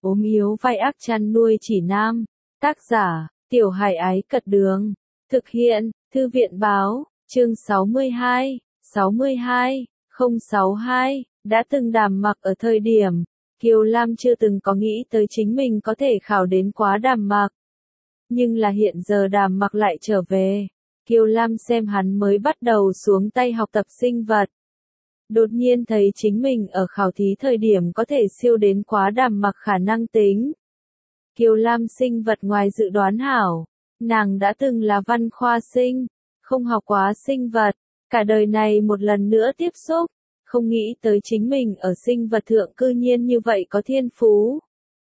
ốm yếu vai ác chăn nuôi chỉ nam. Tác giả, Tiểu Hải Ái Cật Đường. Thực hiện, Thư viện Báo, chương 62, 062, đã từng Đàm Mặc ở thời điểm, Kiều Lam chưa từng có nghĩ tới chính mình có thể khảo đến quá Đàm Mặc. Nhưng là hiện giờ Đàm Mặc lại trở về, Kiều Lam xem hắn mới bắt đầu xuống tay học tập sinh vật. Đột nhiên thấy chính mình ở khảo thí thời điểm có thể siêu đến quá Đàm Mặc khả năng tính. Kiều Lam sinh vật ngoài dự đoán hảo, nàng đã từng là văn khoa sinh, không học quá sinh vật, cả đời này một lần nữa tiếp xúc, không nghĩ tới chính mình ở sinh vật thượng cư nhiên như vậy có thiên phú.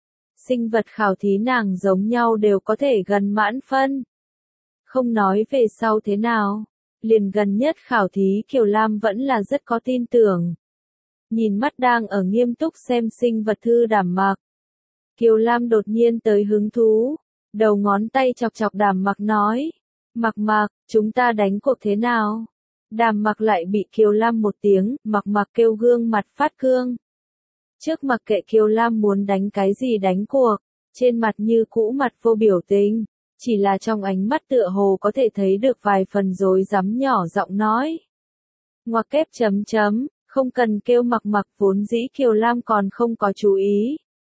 Sinh vật khảo thí nàng giống nhau đều có thể gần mãn phân. Không nói về sau thế nào, liền gần nhất khảo thí Kiều Lam vẫn là rất có tin tưởng. Nhìn mắt đang ở nghiêm túc xem sinh vật thư Đàm Mặc, Kiều Lam đột nhiên tới hứng thú, đầu ngón tay chọc chọc Đàm Mặc nói, Mặc, chúng ta đánh cuộc thế nào? Đàm Mặc lại bị Kiều Lam một tiếng, Mặc kêu gương mặt phát cương. Trước mặc kệ Kiều Lam muốn đánh cái gì đánh cuộc, trên mặt như cũ mặt vô biểu tình, chỉ là trong ánh mắt tựa hồ có thể thấy được vài phần rối rắm nhỏ giọng nói. Ngoặc kép chấm chấm, không cần kêu Mặc, vốn dĩ Kiều Lam còn không có chú ý.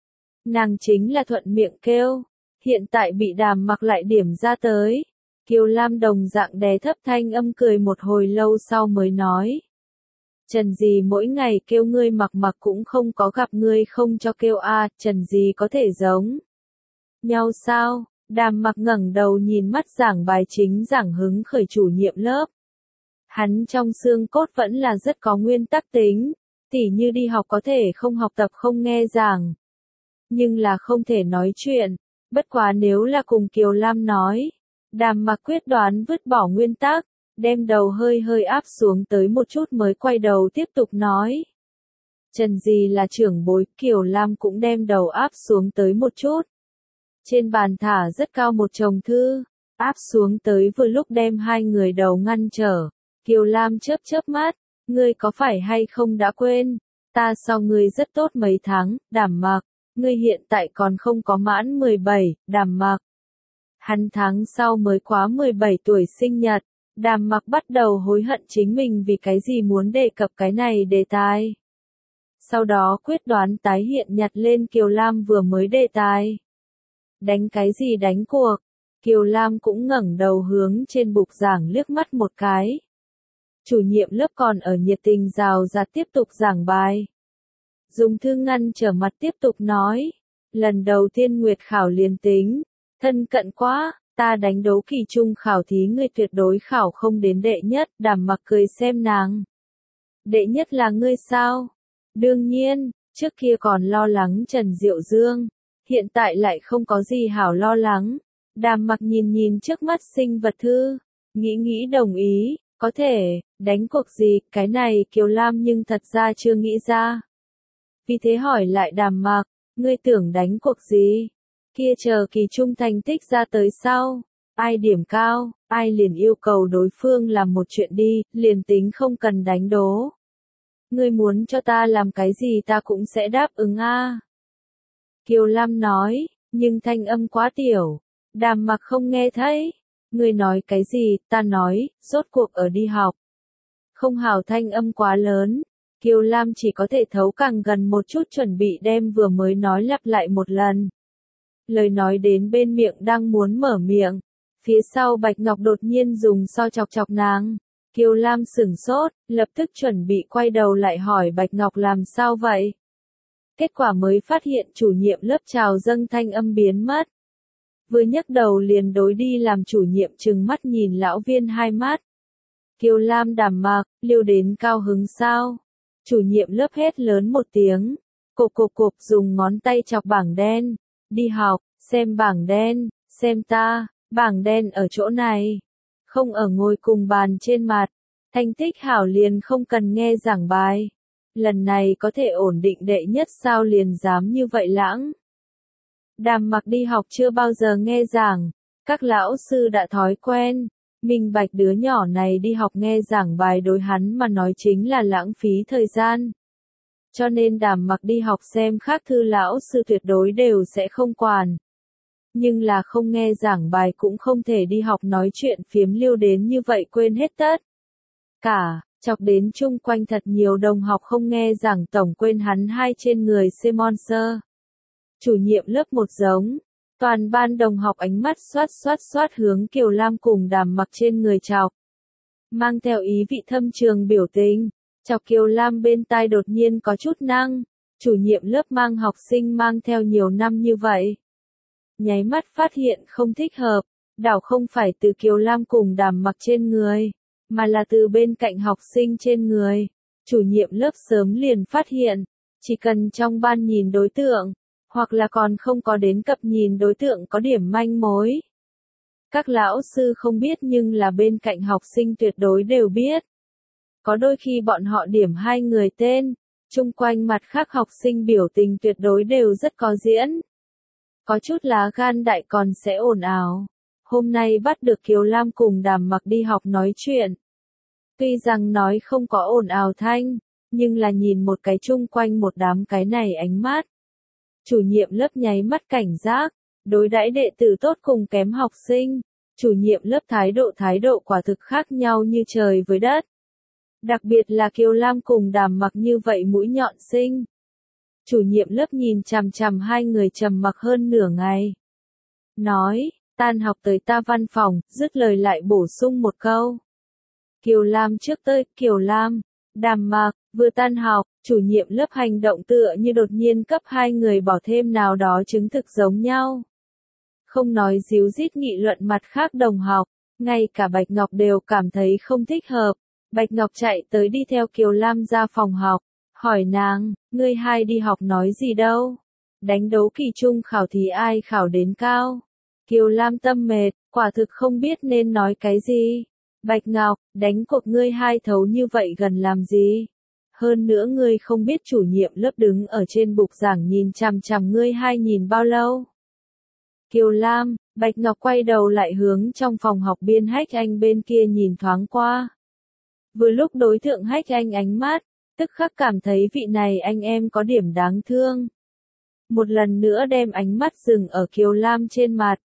Nàng chính là thuận miệng kêu, hiện tại bị Đàm Mặc lại điểm ra tới. Kiều Lam đồng dạng đè thấp thanh âm cười một hồi lâu sau mới nói. Trần gì mỗi ngày kêu ngươi Mặc cũng không có gặp ngươi không cho kêu a, Trần gì có thể giống nhau sao? Đàm Mặc ngẩng đầu nhìn mắt giảng bài chính giảng hứng khởi chủ nhiệm lớp. Hắn trong xương cốt vẫn là rất có nguyên tắc tính, tỉ như đi học có thể không học tập không nghe giảng. Nhưng là không thể nói chuyện, bất quá nếu là cùng Kiều Lam nói, Đàm Mặc quyết đoán vứt bỏ nguyên tắc, đem đầu hơi áp xuống tới một chút mới quay đầu tiếp tục nói. Trần gì là trưởng bối, Kiều Lam cũng đem đầu áp xuống tới một chút. Trên bàn thả rất cao một chồng thư, áp xuống tới vừa lúc đem hai người đầu ngăn trở. Kiều Lam chớp mắt, ngươi có phải hay không đã quên, ta so ngươi rất tốt mấy tháng, Đàm Mặc, ngươi hiện tại còn không có mãn 17, Đàm Mặc. Hắn tháng sau mới quá 17 tuổi sinh nhật, Đàm Mặc bắt đầu hối hận chính mình vì cái gì muốn đề cập cái này đề tài. Sau đó quyết đoán tái hiện nhặt lên Kiều Lam vừa mới đề tài. Đánh cái gì đánh cuộc? Kiều Lam cũng ngẩng đầu hướng trên bục giảng liếc mắt một cái. Chủ nhiệm lớp còn ở nhiệt tình rào rạt tiếp tục giảng bài. Dùng thư ngăn trở mặt tiếp tục nói. Lần đầu tiên Nguyệt khảo liền tính. Thân cận quá, ta đánh đấu kỳ trung khảo thí ngươi tuyệt đối khảo không đến đệ nhất. Đàm Mặc cười xem nàng. Đệ nhất là ngươi sao? Đương nhiên, trước kia còn lo lắng Trần Diệu Dương. Hiện tại lại không có gì hảo lo lắng. Đàm Mặc nhìn trước mắt sinh vật thư, nghĩ đồng ý, có thể, đánh cuộc gì, cái này Kiều Lam nhưng thật ra chưa nghĩ ra. Vì thế hỏi lại Đàm Mặc, ngươi tưởng đánh cuộc gì? Kia chờ kỳ trung thành tích ra tới sau, ai điểm cao, ai liền yêu cầu đối phương làm một chuyện đi, liền tính không cần đánh đố. Ngươi muốn cho ta làm cái gì ta cũng sẽ đáp ứng a. Kiều Lam nói, nhưng thanh âm quá tiểu, Đàm Mặc không nghe thấy. Ngươi nói cái gì, ta nói, rốt cuộc ở đi học. Không hảo thanh âm quá lớn, Kiều Lam chỉ có thể thấu càng gần một chút chuẩn bị đem vừa mới nói lặp lại một lần. Lời nói đến bên miệng đang muốn mở miệng, phía sau Bạch Ngọc đột nhiên dùng so chọc nàng. Kiều Lam sửng sốt, lập tức chuẩn bị quay đầu lại hỏi Bạch Ngọc làm sao vậy. Kết quả mới phát hiện chủ nhiệm lớp chào dâng thanh âm biến mất. Vừa nhấc đầu liền đối đi làm chủ nhiệm trừng mắt nhìn lão viên hai mắt. Kiều Lam Đàm Mặc, liêu đến cao hứng sao? Chủ nhiệm lớp hét lớn một tiếng. Cộp dùng ngón tay chọc bảng đen. Đi học, xem bảng đen, xem ta, bảng đen ở chỗ này. Không ở ngồi cùng bàn trên mặt. Thành tích hảo liền không cần nghe giảng bài. Lần này có thể ổn định đệ nhất sao liền dám như vậy lãng. Đàm Mặc đi học chưa bao giờ nghe giảng, các lão sư đã thói quen, minh bạch đứa nhỏ này đi học nghe giảng bài đối hắn mà nói chính là lãng phí thời gian. cho nên Đàm Mặc đi học xem khác thư lão sư tuyệt đối đều sẽ không quản. Nhưng là không nghe giảng bài cũng không thể đi học nói chuyện phiếm lưu đến như vậy quên hết tất cả, chọc đến chung quanh thật nhiều đồng học không nghe giảng tổng quên hắn hai trên người Simonser. Chủ nhiệm lớp một giống, toàn ban đồng học ánh mắt xoát xoát xoát hướng Kiều Lam cùng Đàm Mặc trên người chọc. Mang theo ý vị thâm trường biểu tình, chọc Kiều Lam bên tai đột nhiên có chút năng, chủ nhiệm lớp mang học sinh mang theo nhiều năm như vậy. Nháy mắt phát hiện không thích hợp, đảo không phải từ Kiều Lam cùng Đàm Mặc trên người, mà là từ bên cạnh học sinh trên người. Chủ nhiệm lớp sớm liền phát hiện, chỉ cần trong ban nhìn đối tượng, hoặc là còn không có đến cập nhìn đối tượng có điểm manh mối. Các lão sư không biết nhưng là bên cạnh học sinh tuyệt đối đều biết. Có đôi khi bọn họ điểm hai người tên, chung quanh mặt khác học sinh biểu tình tuyệt đối đều rất có diễn. Có chút lá gan đại còn sẽ ồn ào. Hôm nay bắt được Kiều Lam cùng Đàm Mặc đi học nói chuyện. Tuy rằng nói không có ồn ào thanh, nhưng là nhìn một cái chung quanh một đám cái này ánh mắt. Chủ nhiệm lớp nháy mắt cảnh giác, đối đãi đệ tử tốt cùng kém học sinh. Chủ nhiệm lớp thái độ quả thực khác nhau như trời với đất. Đặc biệt là Kiều Lam cùng Đàm Mặc như vậy mũi nhọn sinh. Chủ nhiệm lớp nhìn chằm chằm hai người trầm mặc hơn nửa ngày. Nói, tan học tới ta văn phòng, dứt lời lại bổ sung một câu. Kiều Lam trước tới, Kiều Lam, Đàm Mặc, vừa tan học, chủ nhiệm lớp hành động tựa như đột nhiên cấp hai người bỏ thêm nào đó chứng thực giống nhau. Không nói díu dít nghị luận mặt khác đồng học, ngay cả Bạch Ngọc đều cảm thấy không thích hợp. Bạch Ngọc chạy tới đi theo Kiều Lam ra phòng học, hỏi nàng, ngươi hai đi học nói gì đâu? Đánh đấu kỳ trung khảo thì ai khảo đến cao? Kiều Lam tâm mệt, quả thực không biết nên nói cái gì. Bạch Ngọc, đánh cuộc ngươi hai thấu như vậy gần làm gì? Hơn nữa ngươi không biết chủ nhiệm lớp đứng ở trên bục giảng nhìn chằm chằm ngươi hai nhìn bao lâu? Kiều Lam, Bạch Ngọc quay đầu lại hướng trong phòng học biên Hách Anh bên kia nhìn thoáng qua. Vừa lúc đối tượng Hách Anh ánh mắt, tức khắc cảm thấy vị này anh em có điểm đáng thương. Một lần nữa đem ánh mắt dừng ở Kiều Lam trên mặt.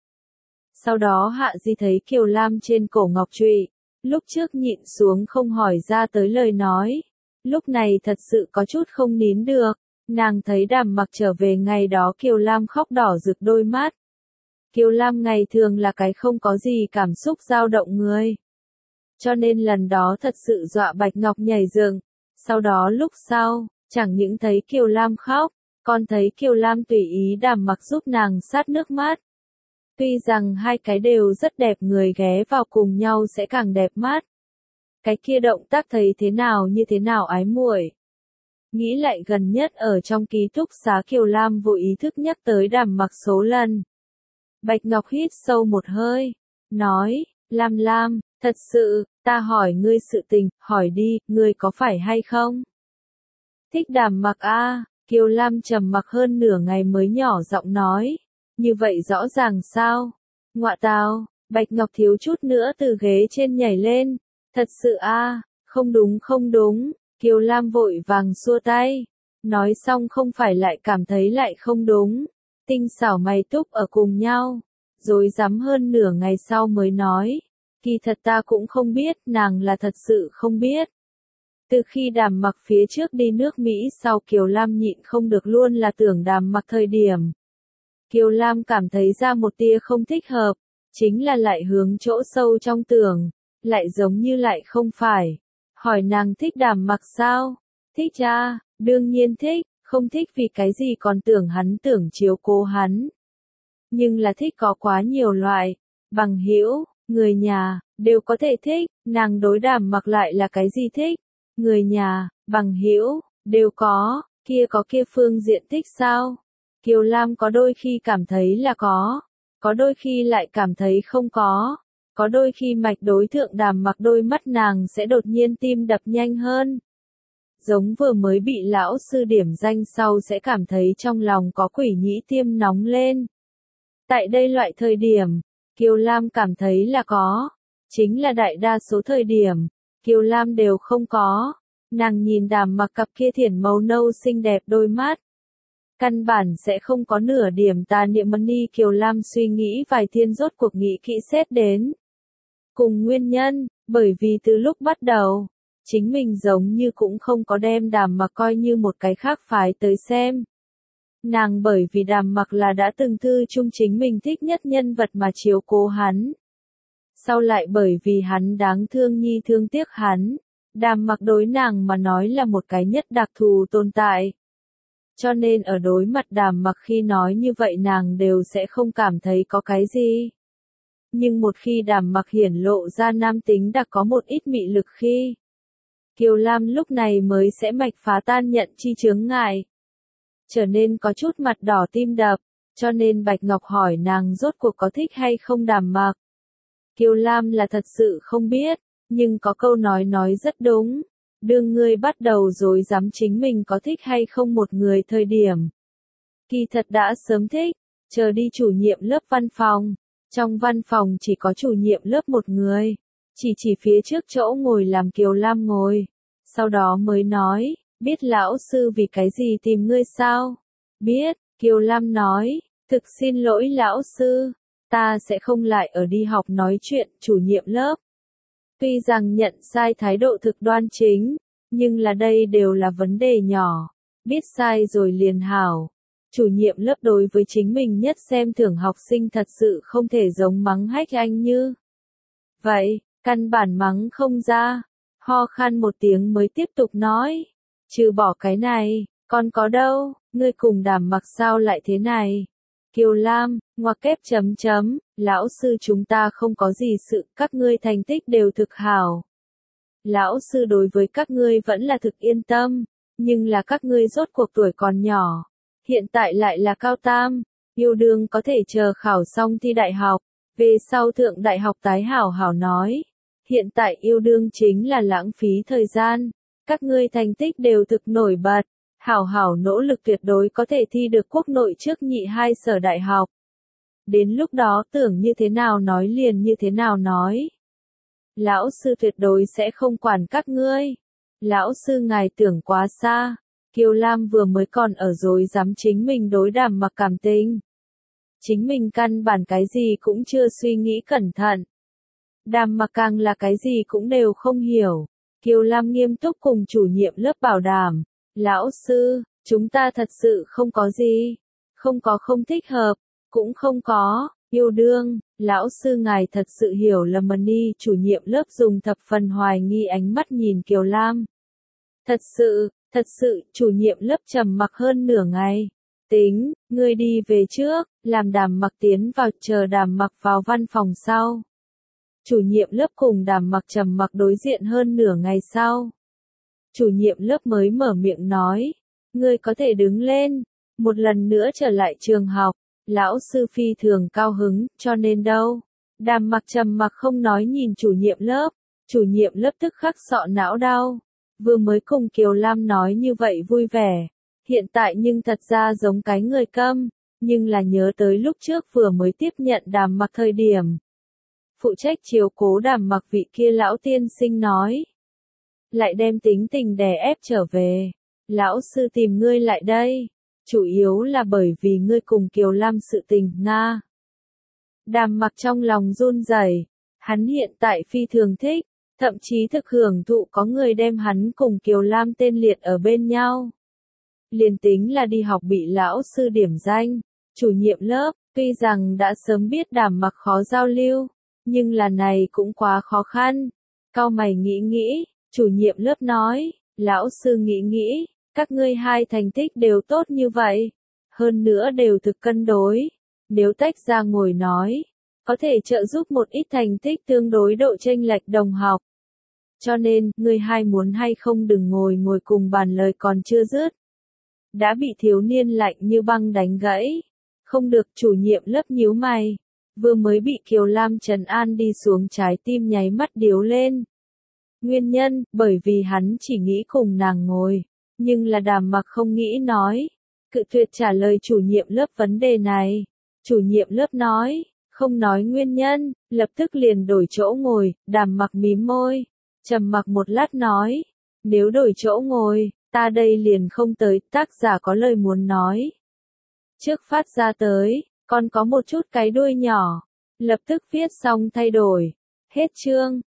Sau đó Hạ Di thấy Kiều Lam trên cổ ngọc trụy, lúc trước nhịn xuống không hỏi ra tới lời nói. Lúc này thật sự có chút không nín được, nàng thấy Đàm Mặc trở về ngày đó Kiều Lam khóc đỏ rực đôi mắt. Kiều Lam ngày thường là cái không có gì cảm xúc dao động người. Cho nên lần đó thật sự dọa Bạch Ngọc nhảy dựng. Sau đó lúc sau, chẳng những thấy Kiều Lam khóc, còn thấy Kiều Lam tùy ý Đàm Mặc giúp nàng sát nước mắt. Tuy rằng hai cái đều rất đẹp người ghé vào cùng nhau sẽ càng đẹp mắt. Cái kia động tác thấy thế nào như thế nào ái muội. Nghĩ lại gần nhất ở trong ký túc xá Kiều Lam vô ý thức nhắc tới Đàm Mặc số lần. Bạch Ngọc hít sâu một hơi, nói, Lam, thật sự, ta hỏi ngươi sự tình, hỏi đi, ngươi có phải hay không? Thích Đàm Mặc a? Kiều Lam trầm mặc hơn nửa ngày mới nhỏ giọng nói, như vậy rõ ràng sao? Ngọa tào, Bạch Ngọc thiếu chút nữa từ ghế trên nhảy lên, thật sự a? Không đúng, Kiều Lam vội vàng xua tay, nói xong không phải lại cảm thấy lại không đúng. Tinh xảo mày túc ở cùng nhau, rồi dám hơn nửa ngày sau mới nói, kỳ thật ta cũng không biết, nàng là thật sự không biết. Từ khi Đàm Mặc phía trước đi nước Mỹ sau Kiều Lam nhịn không được luôn là tưởng Đàm Mặc thời điểm. Kiều Lam cảm thấy ra một tia không thích hợp, chính là lại hướng chỗ sâu trong tưởng, lại giống như lại không phải. Hỏi nàng thích Đàm Mặc sao? Thích cha, đương nhiên thích. Không thích vì cái gì còn tưởng hắn tưởng chiếu cố hắn. Nhưng là thích có quá nhiều loại, bằng hữu, người nhà, đều có thể thích, nàng đối Đàm Mặc lại là cái gì thích. Người nhà, bằng hữu, đều có kia phương diện thích sao? Kiều Lam có đôi khi cảm thấy là có đôi khi lại cảm thấy không có đôi khi mạch đối thượng Đàm Mặc đôi mắt nàng sẽ đột nhiên tim đập nhanh hơn. Giống vừa mới bị lão sư điểm danh sau sẽ cảm thấy trong lòng có quỷ nhĩ tiêm nóng lên. Tại đây loại thời điểm, Kiều Lam cảm thấy là có. Chính là đại đa số thời điểm, Kiều Lam đều không có. Nàng nhìn Đàm Mặc cặp kia thiển màu nâu xinh đẹp đôi mắt. Căn bản sẽ không có nửa điểm tà niệm Mani Kiều Lam suy nghĩ vài thiên rốt cuộc nghĩ kỹ xét đến. Cùng nguyên nhân, bởi vì từ lúc bắt đầu, chính mình giống như cũng không có đem Đàm Mặc coi như một cái khác phái tới xem. Nàng bởi vì Đàm Mặc là đã từng thư chung chính mình thích nhất nhân vật mà chiếu cố hắn. Sau lại bởi vì hắn đáng thương nhi thương tiếc hắn, Đàm Mặc đối nàng mà nói là một cái nhất đặc thù tồn tại. Cho nên ở đối mặt Đàm Mặc khi nói như vậy nàng đều sẽ không cảm thấy có cái gì. Nhưng một khi Đàm Mặc hiển lộ ra nam tính đã có một ít mị lực khi, Kiều Lam lúc này mới sẽ mạch phá tan nhận chi chướng ngại. Trở nên có chút mặt đỏ tim đập, cho nên Bạch Ngọc hỏi nàng rốt cuộc có thích hay không Đàm Mặc. Kiều Lam là thật sự không biết, nhưng có câu nói rất đúng. Đương ngươi bắt đầu dối dám chính mình có thích hay không một người thời điểm. Kỳ thật đã sớm thích, chờ đi chủ nhiệm lớp văn phòng. Trong văn phòng chỉ có chủ nhiệm lớp một người. Chỉ phía trước chỗ ngồi làm Kiều Lam ngồi. Sau đó mới nói, biết lão sư vì cái gì tìm ngươi sao? Biết, Kiều Lam nói, thực xin lỗi lão sư, ta sẽ không lại ở đi học nói chuyện chủ nhiệm lớp. Tuy rằng nhận sai thái độ thực đoan chính, nhưng là đây đều là vấn đề nhỏ, biết sai rồi liền hảo. Chủ nhiệm lớp đối với chính mình nhất xem thường học sinh thật sự không thể giống mắng hách anh như. Vậy, căn bản mắng không ra, ho khan một tiếng mới tiếp tục nói. Trừ bỏ cái này, còn có đâu, ngươi cùng Đàm Mặc sao lại thế này? Kiều Lam, ngoặc kép chấm chấm, lão sư chúng ta không có gì sự, các ngươi thành tích đều thực hảo. Lão sư đối với các ngươi vẫn là thực yên tâm, nhưng là các ngươi rốt cuộc tuổi còn nhỏ, hiện tại lại là cao tam, yêu đương có thể chờ khảo xong thi đại học, về sau thượng đại học tái hảo hảo nói. Hiện tại yêu đương chính là lãng phí thời gian, các ngươi thành tích đều thực nổi bật. Hảo hảo nỗ lực tuyệt đối có thể thi được quốc nội trước nhị hai sở đại học. Đến lúc đó tưởng như thế nào nói liền như thế nào nói. Lão sư tuyệt đối sẽ không quản các ngươi. Lão sư ngài tưởng quá xa. Kiều Lam vừa mới còn ở dối dám chính mình đối Đàm Mặc cảm tình. Chính mình căn bản cái gì cũng chưa suy nghĩ cẩn thận. Đàm Mặc càng là cái gì cũng đều không hiểu. Kiều Lam nghiêm túc cùng chủ nhiệm lớp bảo đảm. Lão sư, chúng ta thật sự không có gì, không có không thích hợp, cũng không có, yêu đương, lão sư ngài thật sự hiểu lầm Mani, chủ nhiệm lớp dùng thập phần hoài nghi ánh mắt nhìn Kiều Lam. Thật sự, chủ nhiệm lớp trầm mặc hơn nửa ngày. Tính, ngươi đi về trước, làm Đàm Mặc tiến vào chờ Đàm Mặc vào văn phòng sau. Chủ nhiệm lớp cùng Đàm Mặc trầm mặc đối diện hơn nửa ngày sau. Chủ nhiệm lớp mới mở miệng nói, ngươi có thể đứng lên, một lần nữa trở lại trường học, lão sư phi thường cao hứng, cho nên đâu. Đàm Mặc trầm mặc không nói nhìn chủ nhiệm lớp tức khắc sọ não đau, vừa mới cùng Kiều Lam nói như vậy vui vẻ, hiện tại nhưng thật ra giống cái người câm, nhưng là nhớ tới lúc trước vừa mới tiếp nhận Đàm Mặc thời điểm. Phụ trách chiếu cố Đàm Mặc vị kia lão tiên sinh nói. Lại đem tính tình đè ép trở về. Lão sư tìm ngươi lại đây. Chủ yếu là bởi vì ngươi cùng Kiều Lam sự tình, Nga. Đàm Mặc trong lòng run rẩy. Hắn hiện tại phi thường thích, thậm chí thực hưởng thụ có người đem hắn cùng Kiều Lam tên liệt ở bên nhau. Liền tính là đi học bị lão sư điểm danh, chủ nhiệm lớp, tuy rằng đã sớm biết Đàm Mặc khó giao lưu, nhưng là này cũng quá khó khăn. Cau mày nghĩ. Chủ nhiệm lớp nói, lão sư nghĩ, các ngươi hai thành tích đều tốt như vậy, hơn nữa đều thực cân đối, nếu tách ra ngồi nói, có thể trợ giúp một ít thành tích tương đối độ chênh lệch đồng học. Cho nên, ngươi hai muốn hay không đừng ngồi cùng bàn lời còn chưa dứt. Đã bị thiếu niên lạnh như băng đánh gãy, không được chủ nhiệm lớp nhíu mày, vừa mới bị Kiều Lam trấn an đi xuống trái tim nháy mắt điếu lên. Nguyên nhân, bởi vì hắn chỉ nghĩ cùng nàng ngồi, nhưng là Đàm Mặc không nghĩ nói, cự tuyệt trả lời chủ nhiệm lớp vấn đề này. Chủ nhiệm lớp nói, không nói nguyên nhân, lập tức liền đổi chỗ ngồi, Đàm Mặc mím môi, trầm mặc một lát nói, Nếu đổi chỗ ngồi, ta đây liền không tới, tác giả có lời muốn nói. Trước phát ra tới, còn có một chút cái đuôi nhỏ. Lập tức viết xong thay đổi. Hết chương.